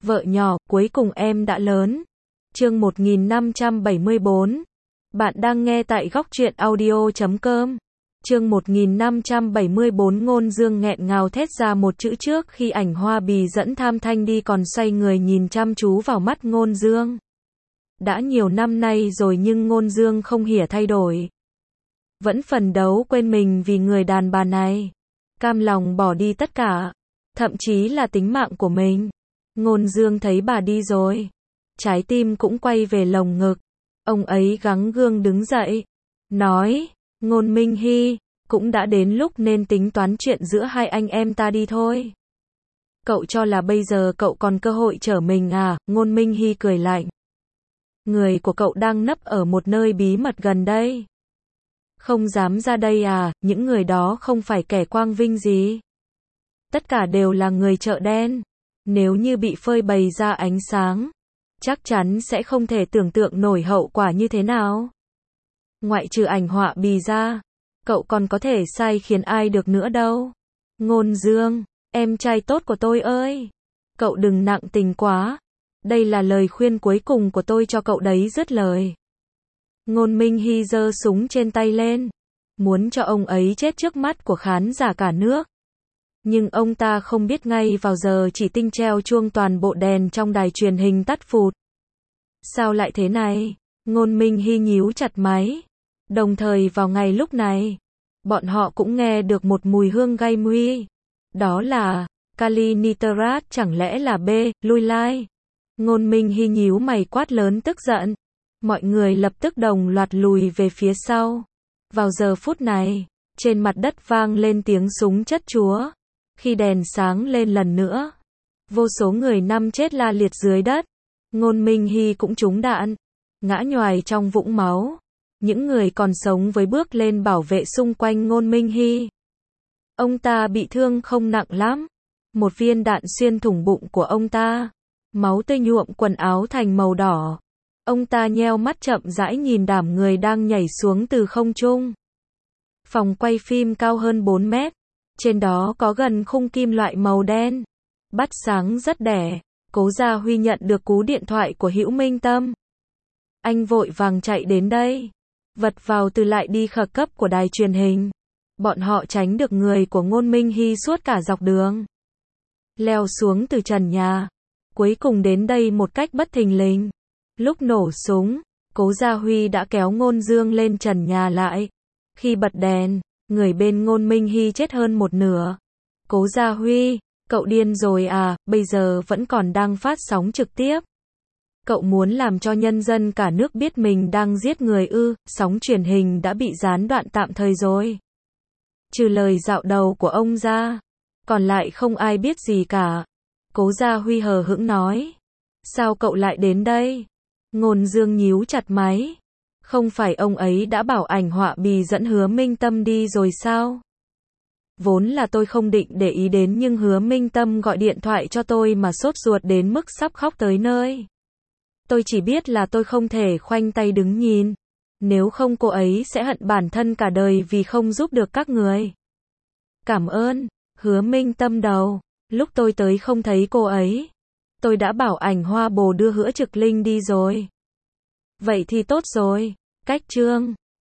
Vợ nhỏ, cuối cùng em đã lớn. Chương 1574. Bạn đang nghe tại góc truyện audio.com. Chương 1574. Ngôn Dương nghẹn ngào thét ra một chữ trước khi ảnh Hoa Bì dẫn Tham Thanh đi, còn xoay người nhìn chăm chú vào mắt Ngôn Dương. Đã nhiều năm nay rồi nhưng Ngôn Dương không hề thay đổi. Vẫn phấn đấu quên mình vì người đàn bà này. Cam lòng bỏ đi tất cả, thậm chí là tính mạng của mình. Ngôn Dương thấy bà đi rồi, trái tim cũng quay về lồng ngực. Ông ấy gắng gượng đứng dậy, nói, Ngôn Minh Hy, cũng đã đến lúc nên tính toán chuyện giữa hai anh em ta đi thôi. Cậu cho là bây giờ cậu còn cơ hội trở mình à? Ngôn Minh Hy cười lạnh. Người của cậu đang nấp ở một nơi bí mật gần đây. Không dám ra đây à? Những người đó không phải kẻ quang vinh gì. Tất cả đều là người chợ đen. Nếu như bị phơi bày ra ánh sáng, chắc chắn sẽ không thể tưởng tượng nổi hậu quả như thế nào. Ngoại trừ ảnh Họa Bì ra, cậu còn có thể sai khiến ai được nữa đâu. Ngôn Dương, em trai tốt của tôi ơi, cậu đừng nặng tình quá. Đây là lời khuyên cuối cùng của tôi cho cậu đấy. Dứt lời, Ngôn Minh Hy giơ súng trên tay lên, muốn cho ông ấy chết trước mắt của khán giả cả nước. Nhưng ông ta không biết ngay vào giờ chỉ tinh treo chuông toàn bộ đèn trong đài truyền hình tắt phụt. Sao lại thế này? Ngôn Minh Hy nhíu chặt máy. Đồng thời vào ngày lúc này, bọn họ cũng nghe được một mùi hương gây nguy. Đó là kali nitrat, chẳng lẽ là B, lui lai. Ngôn Minh Hy nhíu mày quát lớn tức giận. Mọi người lập tức đồng loạt lùi về phía sau. Vào giờ phút này, trên mặt đất vang lên tiếng súng chất chúa. Khi đèn sáng lên lần nữa, vô số người nằm chết la liệt dưới đất. Ngôn Minh Hy cũng trúng đạn, ngã nhoài trong vũng máu. Những người còn sống với bước lên bảo vệ xung quanh Ngôn Minh Hy. Ông ta bị thương không nặng lắm. Một viên đạn xuyên thủng bụng của ông ta. Máu tươi nhuộm quần áo thành màu đỏ. Ông ta nheo mắt chậm rãi nhìn đám người đang nhảy xuống từ không trung. Phòng quay phim cao hơn 4 mét. Trên đó có gần khung kim loại màu đen. Bắt sáng rất đẻ. Cố Gia Huy nhận được cú điện thoại của Hữu Minh Tâm. Anh vội vàng chạy đến đây. Vật vào từ lại đi khẩn cấp của đài truyền hình. Bọn họ tránh được người của Ngôn Minh Hy suốt cả dọc đường. Leo xuống từ trần nhà. Cuối cùng đến đây một cách bất thình lình. Lúc nổ súng, Cố Gia Huy đã kéo Ngôn Dương lên trần nhà lại. Khi bật đèn, người bên Ngôn Minh Hy chết hơn một nửa. Cố Gia Huy, cậu điên rồi à? Bây giờ vẫn còn đang phát sóng trực tiếp. Cậu muốn làm cho nhân dân cả nước biết mình đang giết người ư? Sóng truyền hình đã bị gián đoạn tạm thời rồi. Trừ lời dạo đầu của ông ra, còn lại không ai biết gì cả. Cố Gia Huy hờ hững nói. Sao cậu lại đến đây? Ngôn Dương nhíu chặt máy. Không phải ông ấy đã bảo ảnh Họa Bì dẫn Hứa Minh Tâm đi rồi sao? Vốn là tôi không định để ý đến, nhưng Hứa Minh Tâm gọi điện thoại cho tôi mà sốt ruột đến mức sắp khóc tới nơi. Tôi chỉ biết là tôi không thể khoanh tay đứng nhìn. Nếu không cô ấy sẽ hận bản thân cả đời vì không giúp được các người. Cảm ơn, Hứa Minh Tâm đầu. Lúc tôi tới không thấy cô ấy. Tôi đã bảo ảnh Hoa Bồ đưa Hứa Trực Linh đi rồi. Vậy thì tốt rồi. Cách chương